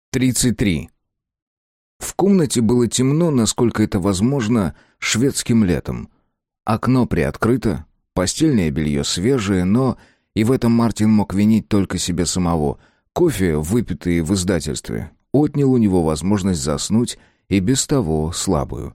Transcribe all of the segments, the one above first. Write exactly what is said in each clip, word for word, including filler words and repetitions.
тридцать три. В комнате было темно, насколько это возможно, шведским летом. Окно приоткрыто, постельное белье свежее, но и в этом Мартин мог винить только себя самого. Кофе, выпитый в издательстве, отнял у него возможность заснуть, и без того слабую.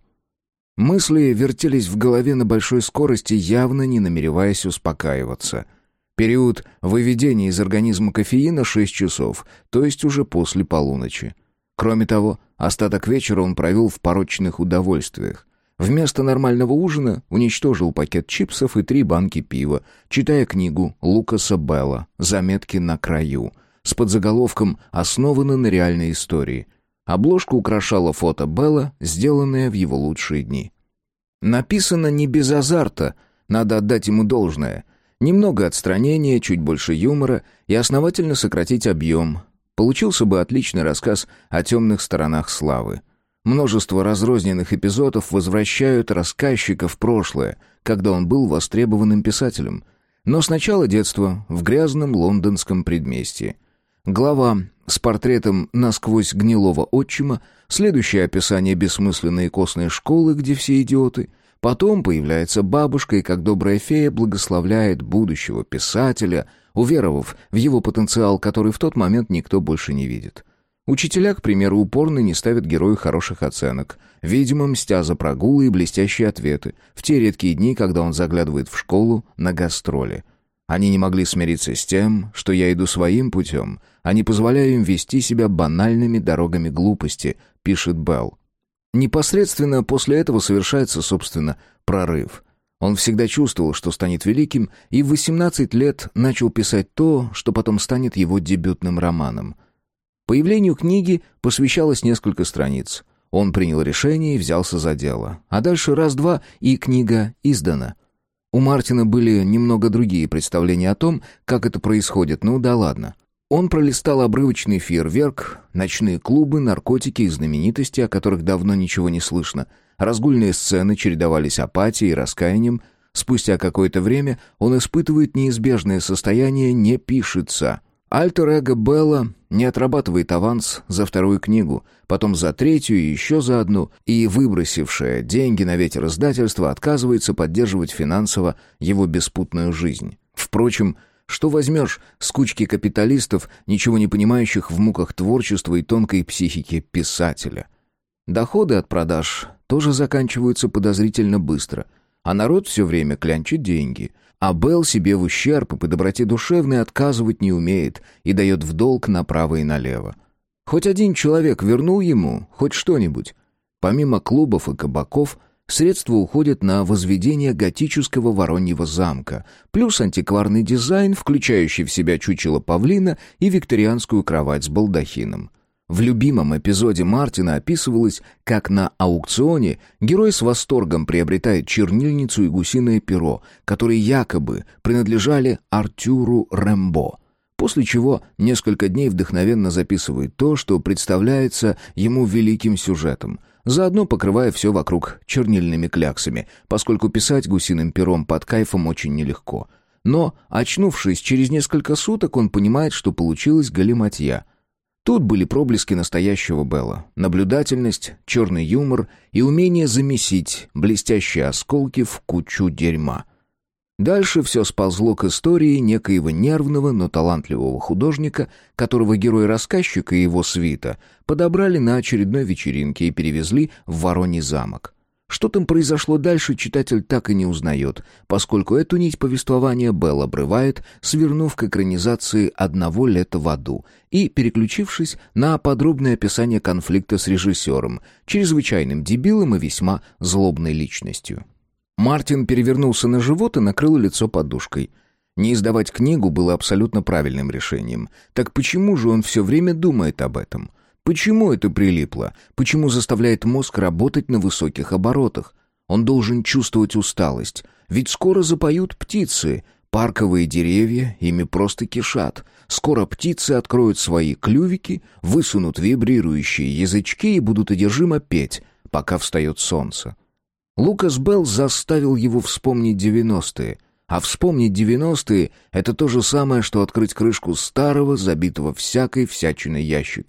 Мысли вертелись в голове на большой скорости, явно не намереваясь успокаиваться. Период выведения из организма кофеина шесть часов, то есть уже после полуночи. Кроме того, остаток вечера он провел в порочных удовольствиях. Вместо нормального ужина уничтожил пакет чипсов и три банки пива, читая книгу Лукаса Белла «Заметки на краю» с подзаголовком «Основано на реальной истории». Обложку украшало фото Белла, сделанное в его лучшие дни. Написано не без азарта, надо отдать ему должное. Немного отстранения, чуть больше юмора и основательно сократить объем. Получился бы отличный рассказ о темных сторонах славы. Множество разрозненных эпизодов возвращают рассказчика в прошлое, когда он был востребованным писателем. Но сначала детство в грязном лондонском предместье. Глава с портретом насквозь гнилого отчима, следующее описание бессмысленной костной школы, где все идиоты. Потом появляется бабушка и, как добрая фея, благословляет будущего писателя, уверовав в его потенциал, который в тот момент никто больше не видит. Учителя, к примеру, упорно не ставят герою хороших оценок, видимо, мстя за прогулы и блестящие ответы, в те редкие дни, когда он заглядывает в школу на гастроли. Они не могли смириться с тем, что я иду своим путем, а не позволяю им вести себя банальными дорогами глупости, пишет Белл. Непосредственно после этого совершается, собственно, прорыв. Он всегда чувствовал, что станет великим, и в восемнадцать лет начал писать то, что потом станет его дебютным романом. Появлению книги посвящалось несколько страниц. Он принял решение и взялся за дело. А дальше раз-два, и книга издана. У Мартина были немного другие представления о том, как это происходит, ну да ладно. Он пролистал обрывочный фейерверк, ночные клубы, наркотики и знаменитости, о которых давно ничего не слышно. Разгульные сцены чередовались апатией и раскаянием. Спустя какое-то время он испытывает неизбежное состояние «не пишется». Альтер-эго Белла не отрабатывает аванс за вторую книгу, потом за третью и еще за одну, и выбросившее деньги на ветер издательство отказывается поддерживать финансово его беспутную жизнь. Впрочем, что возьмешь с кучки капиталистов, ничего не понимающих в муках творчества и тонкой психики писателя? Доходы от продаж тоже заканчиваются подозрительно быстро, а народ все время клянчит деньги. А Белл себе в ущерб и по доброте душевной отказывать не умеет и дает в долг направо и налево. Хоть один человек вернул ему хоть что-нибудь. Помимо клубов и кабаков, средства уходят на возведение готического Вороньего замка, плюс антикварный дизайн, включающий в себя чучело павлина и викторианскую кровать с балдахином. В любимом эпизоде Мартина описывалось, как на аукционе герой с восторгом приобретает чернильницу и гусиное перо, которые якобы принадлежали Артюру Рембо, после чего несколько дней вдохновенно записывает то, что представляется ему великим сюжетом, заодно покрывая все вокруг чернильными кляксами, поскольку писать гусиным пером под кайфом очень нелегко. Но, очнувшись через несколько суток, он понимает, что получилась галиматья. Тут были проблески настоящего Белла, наблюдательность, черный юмор и умение замесить блестящие осколки в кучу дерьма. Дальше все сползло к истории некоего нервного, но талантливого художника, которого герой-рассказчик и его свита подобрали на очередной вечеринке и перевезли в Вороний замок. Что там произошло дальше, читатель так и не узнает, поскольку эту нить повествования Белл обрывает, свернув к экранизации «Одного лета в аду» и переключившись на подробное описание конфликта с режиссером, чрезвычайным дебилом и весьма злобной личностью. Мартин перевернулся на живот и накрыл лицо подушкой. Не издавать книгу было абсолютно правильным решением. Так почему же он все время думает об этом? Почему это прилипло? Почему заставляет мозг работать на высоких оборотах? Он должен чувствовать усталость. Ведь скоро запоют птицы. Парковые деревья ими просто кишат. Скоро птицы откроют свои клювики, высунут вибрирующие язычки и будут одержимо петь, пока встает солнце. Лукас Белл заставил его вспомнить девяностые. А вспомнить девяностые — это то же самое, что открыть крышку старого, забитого всякой всячиной ящика.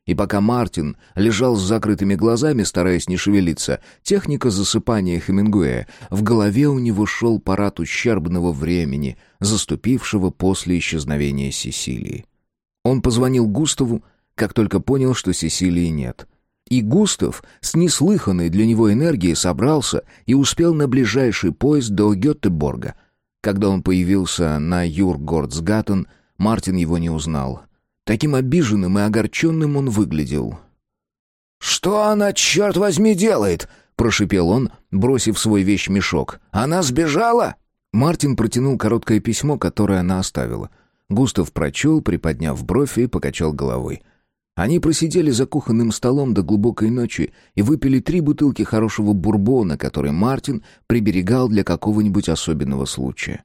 И пока Мартин лежал с закрытыми глазами, стараясь не шевелиться, техника засыпания Хемингуэя, в голове у него шел парад ущербного времени, заступившего после исчезновения Сесилии. Он позвонил Густаву, как только понял, что Сесилии нет. И Густав с неслыханной для него энергией собрался и успел на ближайший поезд до Гетеборга. Когда он появился на Юргордсгаттен, Мартин его не узнал. Таким обиженным и огорченным он выглядел. «Что она, черт возьми, делает?» — прошипел он, бросив свой вещмешок. «Она сбежала?» Мартин протянул короткое письмо, которое она оставила. Густав прочел, приподняв бровь, и покачал головой. Они просидели за кухонным столом до глубокой ночи и выпили три бутылки хорошего бурбона, который Мартин приберегал для какого-нибудь особенного случая.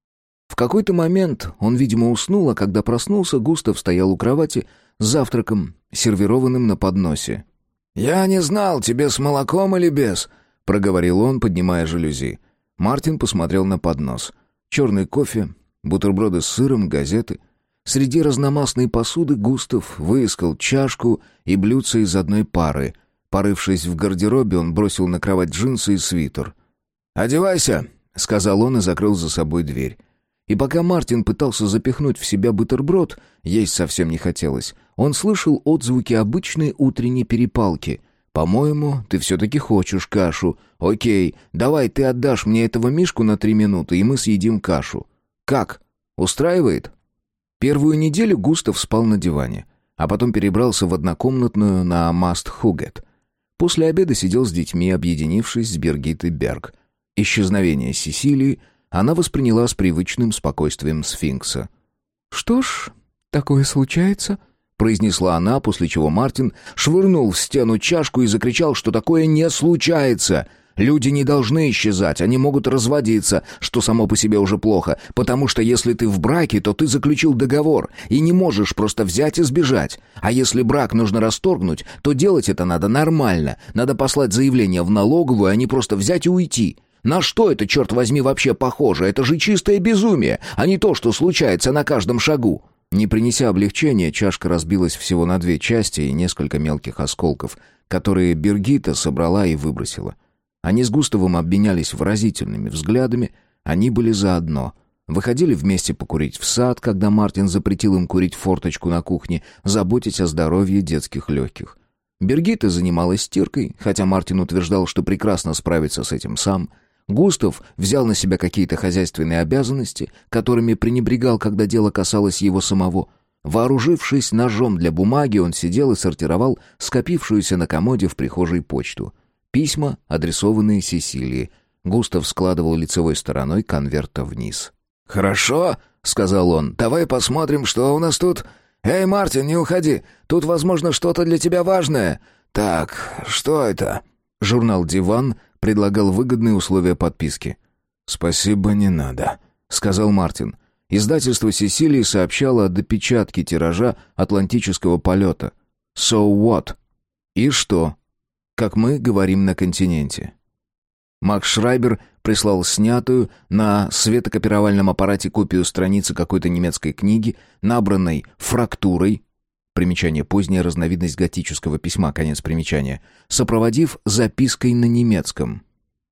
В какой-то момент он, видимо, уснул, а когда проснулся, Густав стоял у кровати с завтраком, сервированным на подносе. «Я не знал, тебе с молоком или без?» — проговорил он, поднимая жалюзи. Мартин посмотрел на поднос. Черный кофе, бутерброды с сыром, газеты. Среди разномастной посуды Густав выискал чашку и блюдце из одной пары. Порывшись в гардеробе, он бросил на кровать джинсы и свитер. «Одевайся», — сказал он и закрыл за собой дверь. И пока Мартин пытался запихнуть в себя бутерброд, есть совсем не хотелось, он слышал отзвуки обычной утренней перепалки. «По-моему, ты все-таки хочешь кашу. Окей, давай ты отдашь мне этого мишку на три минуты, и мы съедим кашу. Как? Устраивает?» Первую неделю Густав спал на диване, а потом перебрался в однокомнатную на Маст-Хугет. После обеда сидел с детьми, объединившись с Биргиттой Берг. Исчезновение Сесилии она восприняла с привычным спокойствием сфинкса. «Что ж, такое случается», — произнесла она, после чего Мартин швырнул в стену чашку и закричал, что такое не случается. Люди не должны исчезать, они могут разводиться, что само по себе уже плохо, потому что если ты в браке, то ты заключил договор и не можешь просто взять и сбежать. А если брак нужно расторгнуть, то делать это надо нормально, надо послать заявление в налоговую, а не просто взять и уйти. На что это, черт возьми, вообще похоже? Это же чистое безумие, а не то, что случается на каждом шагу». Не принеся облегчения, чашка разбилась всего на две части и несколько мелких осколков, которые Биргитта собрала и выбросила. Они с Густавом обменялись выразительными взглядами, они были заодно. Выходили вместе покурить в сад, когда Мартин запретил им курить в форточку на кухне, заботясь о здоровье детских легких. Биргитта занималась стиркой, хотя Мартин утверждал, что прекрасно справится с этим сам. Густав взял на себя какие-то хозяйственные обязанности, которыми пренебрегал, когда дело касалось его самого. Вооружившись ножом для бумаги, он сидел и сортировал скопившуюся на комоде в прихожей почту. Письма, адресованные Сесилии. Густав складывал лицевой стороной конверта вниз. «Хорошо», — сказал он, — «давай посмотрим, что у нас тут. Эй, Мартин, не уходи, тут, возможно, что-то для тебя важное. Так, что это?» Журнал «Диван» предлагал выгодные условия подписки. «Спасибо, не надо», — сказал Мартин. Издательство Сесилии сообщало о допечатке тиража «Атлантического полета». «So what?» «И что?» Как мы говорим на континенте. Макс Шрайбер прислал снятую на светокопировальном аппарате копию страницы какой-то немецкой книги, набранной фрактурой, примечание поздняя разновидность готического письма, конец примечания, сопроводив запиской на немецком.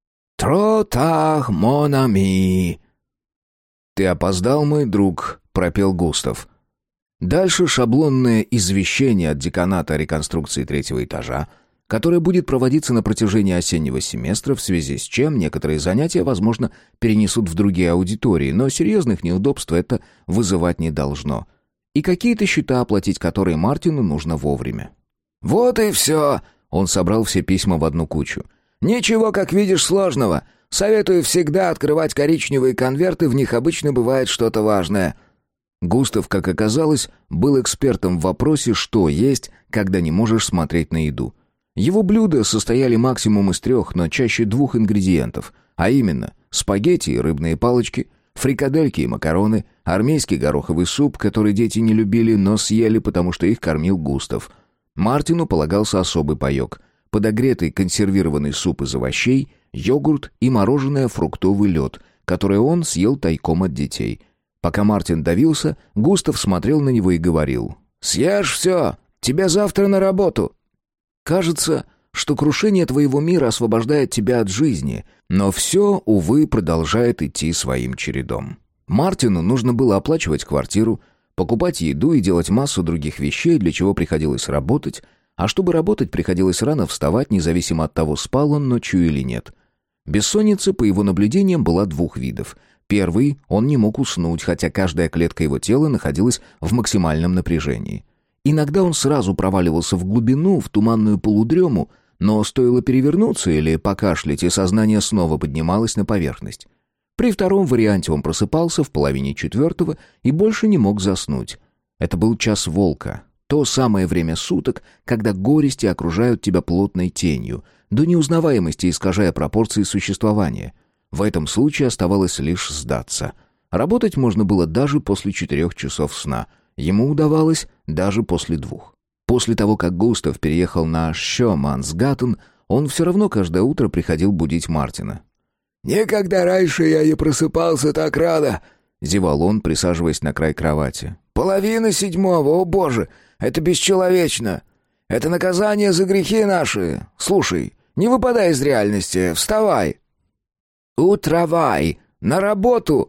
«Тротах, мон ами». «Ты опоздал, мой друг», — пропел Густав. Дальше шаблонное извещение от деканата о реконструкции третьего этажа, которое будет проводиться на протяжении осеннего семестра, в связи с чем некоторые занятия, возможно, перенесут в другие аудитории, но серьезных неудобств это вызывать не должно. И какие-то счета, оплатить которые Мартину нужно вовремя. «Вот и все!» — он собрал все письма в одну кучу. «Ничего, как видишь, сложного. Советую всегда открывать коричневые конверты, в них обычно бывает что-то важное». Густав, как оказалось, был экспертом в вопросе, что есть, когда не можешь смотреть на еду. Его блюда состояли максимум из трех, но чаще двух ингредиентов, а именно спагетти и рыбные палочки, фрикадельки и макароны, армейский гороховый суп, который дети не любили, но съели, потому что их кормил Густав. Мартину полагался особый паёк: подогретый консервированный суп из овощей, йогурт и мороженое фруктовый лед, которое он съел тайком от детей. Пока Мартин давился, Густав смотрел на него и говорил: «Съешь все, Тебе завтра на работу!» Кажется, что крушение твоего мира освобождает тебя от жизни, но все, увы, продолжает идти своим чередом. Мартину нужно было оплачивать квартиру, покупать еду и делать массу других вещей, для чего приходилось работать, а чтобы работать, приходилось рано вставать, независимо от того, спал он ночью или нет. Бессонница, по его наблюдениям, была двух видов. Первый — он не мог уснуть, хотя каждая клетка его тела находилась в максимальном напряжении. Иногда он сразу проваливался в глубину, в туманную полудрему, но стоило перевернуться или покашлять, и сознание снова поднималось на поверхность. При втором варианте он просыпался в половине четвертого и больше не мог заснуть. Это был час волка, то самое время суток, когда горести окружают тебя плотной тенью, до неузнаваемости искажая пропорции существования. В этом случае оставалось лишь сдаться. Работать можно было даже после четырех часов сна. Ему удавалось даже после двух. После того, как Густав переехал на Шёмансгаттен, он все равно каждое утро приходил будить Мартина. «Никогда раньше я не просыпался так рано», — зевал он, присаживаясь на край кровати. «Половина седьмого, о боже, это бесчеловечно! Это наказание за грехи наши! Слушай, не выпадай из реальности, вставай!» «Утровай! На работу!»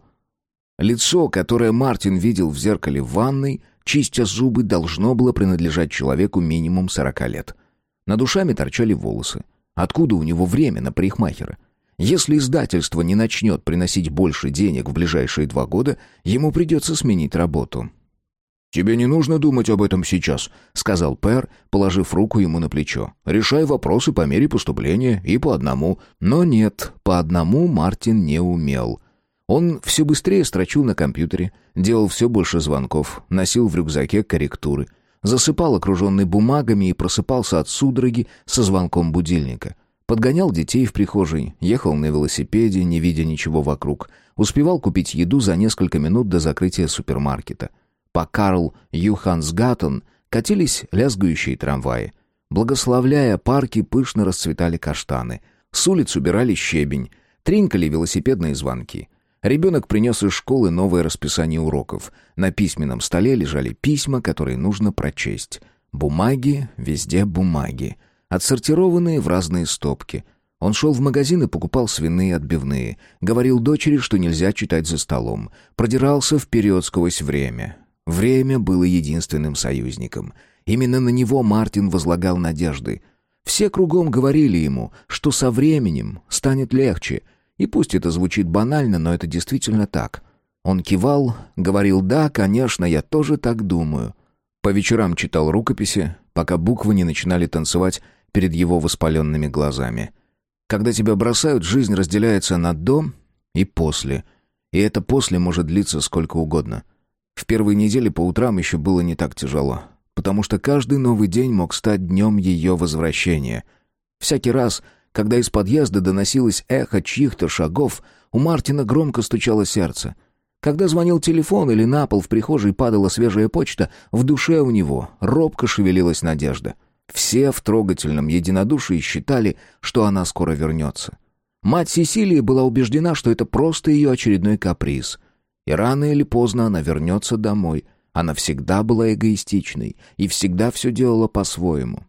Лицо, которое Мартин видел в зеркале в ванной, чистя зубы, должно было принадлежать человеку минимум сорока лет. Над ушами торчали волосы. Откуда у него время на парикмахера? Если издательство не начнет приносить больше денег в ближайшие два года, ему придется сменить работу. «Тебе не нужно думать об этом сейчас», — сказал Пэр, положив руку ему на плечо. «Решай вопросы по мере поступления и по одному». Но нет, по одному Мартин не умел. Он все быстрее строчил на компьютере, делал все больше звонков, носил в рюкзаке корректуры, засыпал окруженный бумагами и просыпался от судороги со звонком будильника. Подгонял детей в прихожей, ехал на велосипеде, не видя ничего вокруг. Успевал купить еду за несколько минут до закрытия супермаркета. По Карл Юхансгаттен катились лязгающие трамваи. Благословляя парки, пышно расцветали каштаны. С улиц убирали щебень, тринкали велосипедные звонки. Ребенок принес из школы новое расписание уроков. На письменном столе лежали письма, которые нужно прочесть. Бумаги, везде бумаги. Отсортированные в разные стопки. Он шел в магазин и покупал свиные отбивные. Говорил дочери, что нельзя читать за столом. Продирался вперед сквозь время. Время было единственным союзником. Именно на него Мартин возлагал надежды. Все кругом говорили ему, что со временем станет легче. И пусть это звучит банально, но это действительно так. Он кивал, говорил: «Да, конечно, я тоже так думаю». По вечерам читал рукописи, пока буквы не начинали танцевать перед его воспаленными глазами. Когда тебя бросают, жизнь разделяется на «до» и «после». И это «после» может длиться сколько угодно. В первые недели по утрам еще было не так тяжело, потому что каждый новый день мог стать днем ее возвращения. Всякий раз, когда из подъезда доносилось эхо чьих-то шагов, у Мартина громко стучало сердце. Когда звонил телефон или на пол в прихожей падала свежая почта, в душе у него робко шевелилась надежда. Все в трогательном единодушии считали, что она скоро вернется. Мать Сесилии была убеждена, что это просто ее очередной каприз. И рано или поздно она вернется домой. Она всегда была эгоистичной и всегда все делала по-своему.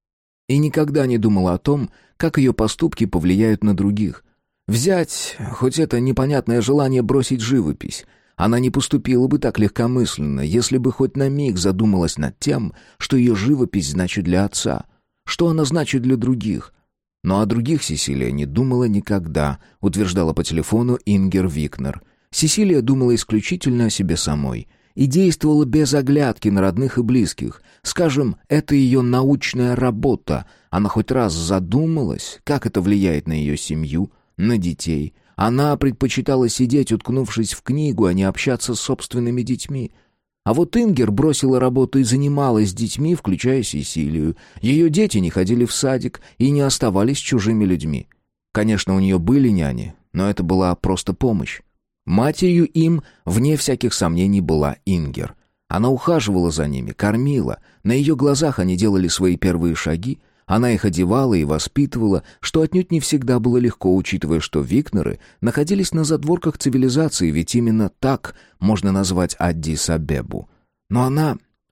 И никогда не думала о том, как ее поступки повлияют на других. Взять, хоть это непонятное желание бросить живопись. Она не поступила бы так легкомысленно, если бы хоть на миг задумалась над тем, что ее живопись значит для отца, что она значит для других. Но о других Сесилия не думала никогда, утверждала по телефону Ингер Викнер. Сесилия думала исключительно о себе самой и действовала без оглядки на родных и близких. Скажем, это ее научная работа. Она хоть раз задумалась, как это влияет на ее семью, на детей. Она предпочитала сидеть, уткнувшись в книгу, а не общаться с собственными детьми. А вот Ингер бросила работу и занималась детьми, включая Сесилию. Ее дети не ходили в садик и не оставались чужими людьми. Конечно, у нее были няни, но это была просто помощь. Матерью им, вне всяких сомнений, была Ингер. Она ухаживала за ними, кормила. На ее глазах они делали свои первые шаги. Она их одевала и воспитывала, что отнюдь не всегда было легко, учитывая, что Викнеры находились на задворках цивилизации, ведь именно так можно назвать Аддис-Абебу. Но она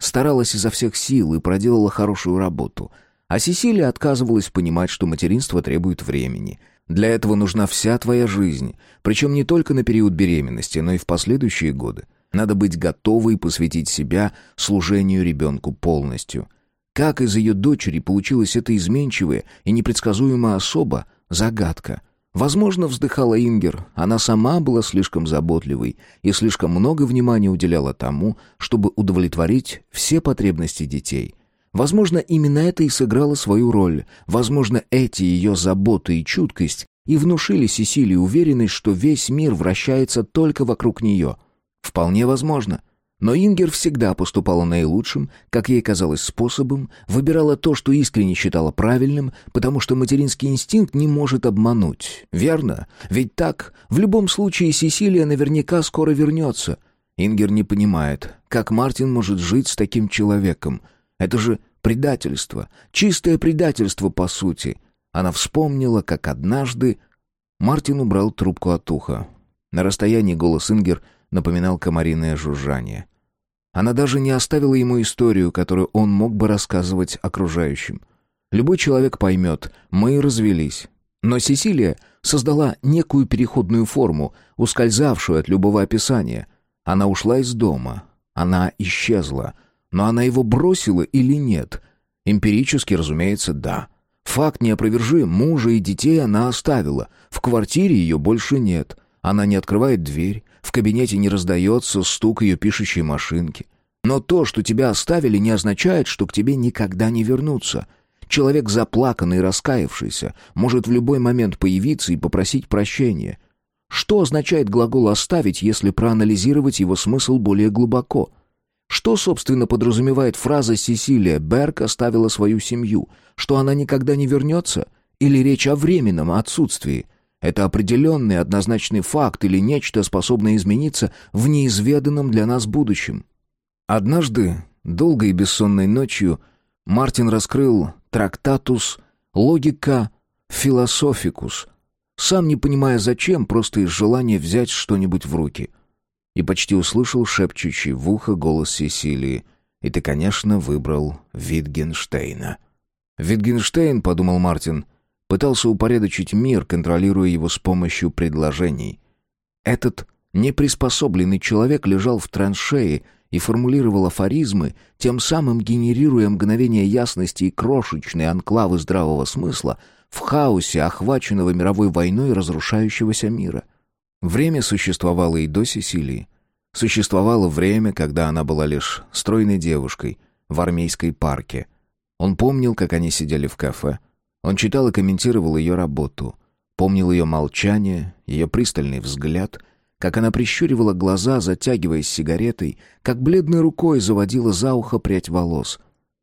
старалась изо всех сил и проделала хорошую работу. А Сесилия отказывалась понимать, что материнство требует времени. Для этого нужна вся твоя жизнь, причем не только на период беременности, но и в последующие годы. Надо быть готовой посвятить себя служению ребенку полностью. Как из ее дочери получилась эта изменчивая и непредсказуемая особа — загадка. Возможно, вздыхала Ингер, она сама была слишком заботливой и слишком много внимания уделяла тому, чтобы удовлетворить все потребности детей. Возможно, именно это и сыграло свою роль. Возможно, эти ее заботы и чуткость и внушили Сесилии уверенность, что весь мир вращается только вокруг нее. Вполне возможно. Но Ингер всегда поступала наилучшим, как ей казалось, способом, выбирала то, что искренне считала правильным, потому что материнский инстинкт не может обмануть. Верно? Ведь так, в любом случае Сесилия наверняка скоро вернется. Ингер не понимает, как Мартин может жить с таким человеком. Это же предательство, чистое предательство по сути. Она вспомнила, как однажды... Мартин убрал трубку от уха. На расстоянии голос Ингер напоминал комариное жужжание. Она даже не оставила ему историю, которую он мог бы рассказывать окружающим. Любой человек поймет, мы развелись. Но Сесилия создала некую переходную форму, ускользавшую от любого описания. Она ушла из дома. Она исчезла. Но она его бросила или нет? Эмпирически, разумеется, да. Факт неопровержим. Мужа и детей она оставила. В квартире ее больше нет. Она не открывает дверь. В кабинете не раздается стук ее пишущей машинки. Но то, что тебя оставили, не означает, что к тебе никогда не вернутся. Человек, заплаканный и раскаявшийся, может в любой момент появиться и попросить прощения. Что означает глагол «оставить», если проанализировать его смысл более глубоко? Что, собственно, подразумевает фраза «Сесилия Берг оставила свою семью», что она никогда не вернется? Или речь о временном отсутствии? Это определенный однозначный факт или нечто, способное измениться в неизведанном для нас будущем? Однажды, долгой и бессонной ночью, Мартин раскрыл трактатус «Логика философикус», сам не понимая зачем, просто из желания взять что-нибудь в руки. И почти услышал шепчущий в ухо голос Сесилии: «И ты, конечно, выбрал Витгенштейна». «Витгенштейн», — подумал Мартин, — пытался упорядочить мир, контролируя его с помощью предложений. Этот неприспособленный человек лежал в траншее и формулировал афоризмы, тем самым генерируя мгновение ясности и крошечные анклавы здравого смысла в хаосе охваченного мировой войной разрушающегося мира. Время существовало и до Сесилии. Существовало время, когда она была лишь стройной девушкой в армейской парке. Он помнил, как они сидели в кафе. Он читал и комментировал ее работу. Помнил ее молчание, ее пристальный взгляд, как она прищуривала глаза, затягиваясь сигаретой, как бледной рукой заводила за ухо прядь волос.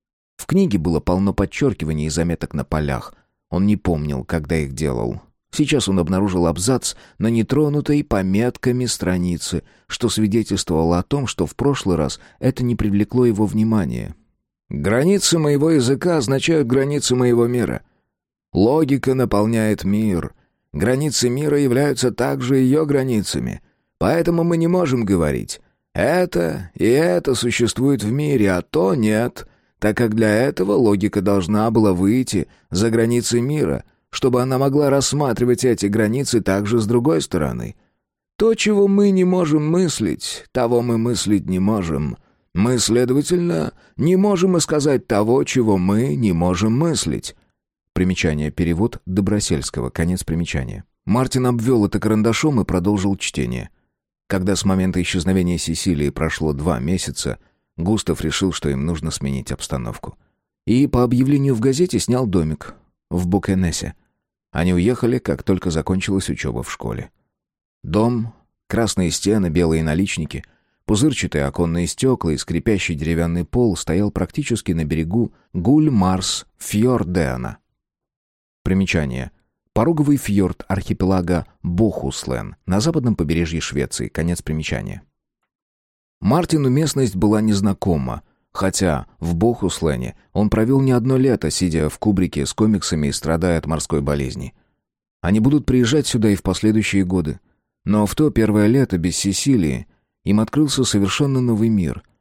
В книге было полно подчеркиваний и заметок на полях. Он не помнил, когда их делал. Сейчас он обнаружил абзац на нетронутой пометками странице, что свидетельствовало о том, что в прошлый раз это не привлекло его внимания. «Границы моего языка означают границы моего мира. Логика наполняет мир. Границы мира являются также ее границами. Поэтому мы не можем говорить: это и это существует в мире, а то нет, так как для этого логика должна была выйти за границы мира, чтобы она могла рассматривать эти границы также с другой стороны. То, чего мы не можем мыслить, того мы мыслить не можем. Мы, следовательно, не можем и сказать того, чего мы не можем мыслить». Примечание. Перевод Добросельского. Конец примечания. Мартин обвел это карандашом и продолжил чтение. Когда с момента исчезновения Сесилии прошло два месяца, Густав решил, что им нужно сменить обстановку. И по объявлению в газете снял домик в Букенесе. Они уехали, как только закончилась учеба в школе. Дом, красные стены, белые наличники, пузырчатые оконные стекла и скрипящий деревянный пол стоял практически на берегу Гуль-Марс-Фьордена. Примечание. Пороговый фьорд архипелага Бохуслен на западном побережье Швеции. Конец примечания. Мартину местность была незнакома, хотя в Бохуслене он провел не одно лето, сидя в кубрике с комиксами и страдая от морской болезни. Они будут приезжать сюда и в последующие годы. Но в то первое лето без Сесилии им открылся совершенно новый мир.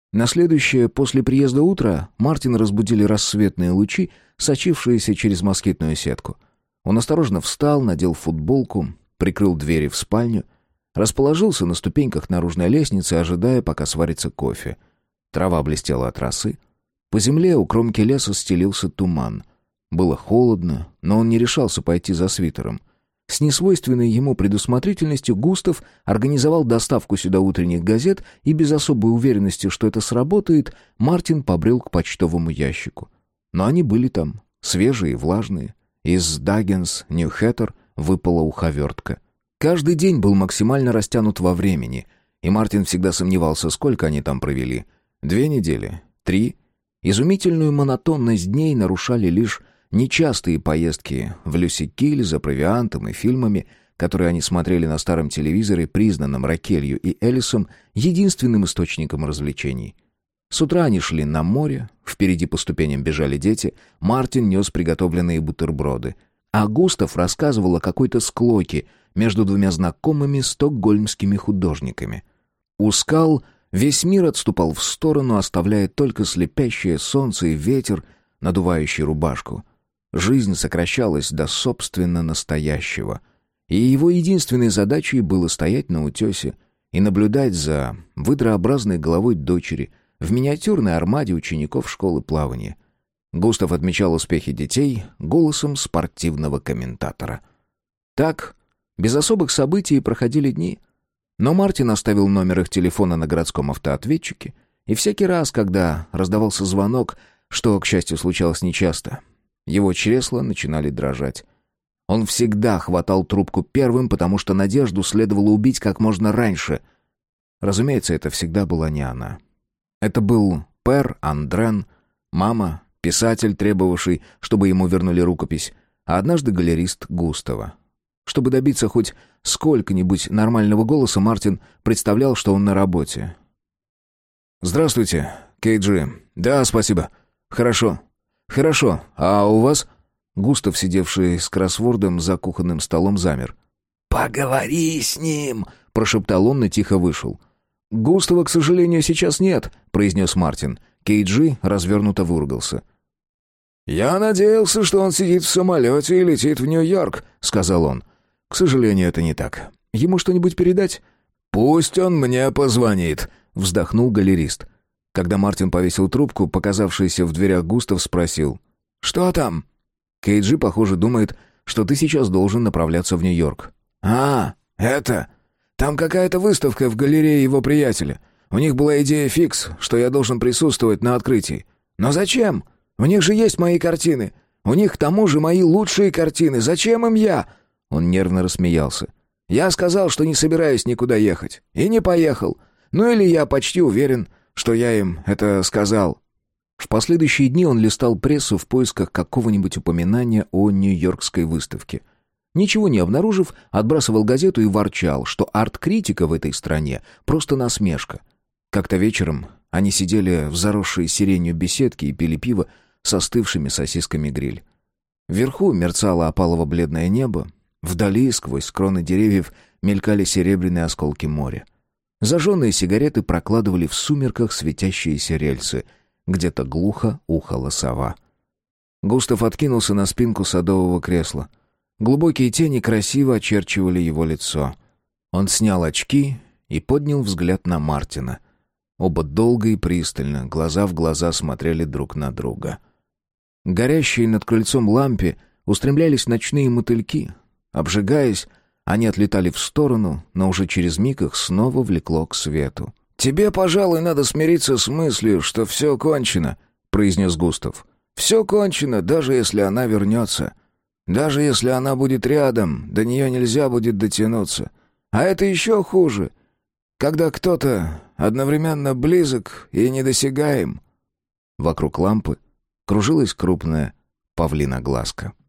На следующее, после приезда утро, Мартина разбудили рассветные лучи, сочившиеся через москитную сетку. Он осторожно встал, надел футболку, прикрыл двери в спальню, расположился на ступеньках наружной лестницы, ожидая, пока сварится кофе. Трава блестела от росы. По земле у кромки леса стелился туман. Было холодно, но он не решался пойти за свитером. С несвойственной ему предусмотрительностью Густав организовал доставку сюда утренних газет, и без особой уверенности, что это сработает, Мартин побрел к почтовому ящику. Но они были там, свежие и влажные. Из Даггинс, Нью-Хэттер выпала уховертка. Каждый день был максимально растянут во времени, и Мартин всегда сомневался, сколько они там провели. Две недели? Три? Изумительную монотонность дней нарушали лишь нечастые поездки в Люси-Киль за провиантом и фильмами, которые они смотрели на старом телевизоре, признанном Ракелью и Элисом единственным источником развлечений. С утра они шли на море, впереди по ступеням бежали дети, Мартин нес приготовленные бутерброды, а Густав рассказывал о какой-то склоке между двумя знакомыми стокгольмскими художниками. У скал весь мир отступал в сторону, оставляя только слепящее солнце и ветер, надувающий рубашку. Жизнь сокращалась до собственно настоящего, и его единственной задачей было стоять на утесе и наблюдать за выдрообразной головой дочери в миниатюрной армаде учеников школы плавания. Густав отмечал успехи детей голосом спортивного комментатора. Так, без особых событий проходили дни. Но Мартин оставил номер их телефона на городском автоответчике, и всякий раз, когда раздавался звонок, что, к счастью, случалось нечасто, его чресла начинали дрожать. Он всегда хватал трубку первым, потому что Надежду следовало убить как можно раньше. Разумеется, это всегда была не она. Это был Пер Андрен, мама, писатель, требовавший, чтобы ему вернули рукопись, а однажды галерист Густава. Чтобы добиться хоть сколько-нибудь нормального голоса, Мартин представлял, что он на работе. «Здравствуйте, Кей Джи. Да, спасибо. Хорошо. Хорошо. А у вас?» Густав, сидевший с кроссвордом за кухонным столом, замер. «Поговори с ним!» — прошептал он и тихо вышел. «Густава, к сожалению, сейчас нет», — произнес Мартин. Кей Джи развернуто выругался. «Я надеялся, что он сидит в самолете и летит в Нью-Йорк», — сказал он. «К сожалению, это не так. Ему что-нибудь передать?» «Пусть он мне позвонит», — вздохнул галерист. Когда Мартин повесил трубку, показавшийся в дверях Густав спросил. «Что там?» «Кей Джи, похоже, думает, что ты сейчас должен направляться в Нью-Йорк». «А, это? Там какая-то выставка в галерее его приятеля. У них была идея фикс, что я должен присутствовать на открытии. Но зачем? У них же есть мои картины. У них, к тому же, мои лучшие картины. Зачем им я?» Он нервно рассмеялся. «Я сказал, что не собираюсь никуда ехать. И не поехал. Ну или я почти уверен, что я им это сказал». В последующие дни он листал прессу в поисках какого-нибудь упоминания о Нью-Йоркской выставке. Ничего не обнаружив, отбрасывал газету и ворчал, что арт-критика в этой стране просто насмешка. Как-то вечером они сидели в заросшей сиренью беседке и пили пиво с остывшими сосисками гриль. Вверху мерцало опалово-бледное небо, вдали, сквозь кроны деревьев, мелькали серебряные осколки моря. Зажженные сигареты прокладывали в сумерках светящиеся рельсы. Где-то глухо ухала сова. Густав откинулся на спинку садового кресла. Глубокие тени красиво очерчивали его лицо. Он снял очки и поднял взгляд на Мартина. Оба долго и пристально, глаза в глаза смотрели друг на друга. Горящие над крыльцом лампе устремлялись ночные мотыльки. Обжигаясь, они отлетали в сторону, но уже через миг их снова влекло к свету. «Тебе, пожалуй, надо смириться с мыслью, что все кончено», — произнес Густав. «Все кончено, даже если она вернется. Даже если она будет рядом, до нее нельзя будет дотянуться. А это еще хуже, когда кто-то одновременно близок и недосягаем». Вокруг лампы кружилась крупная павлиноглазка.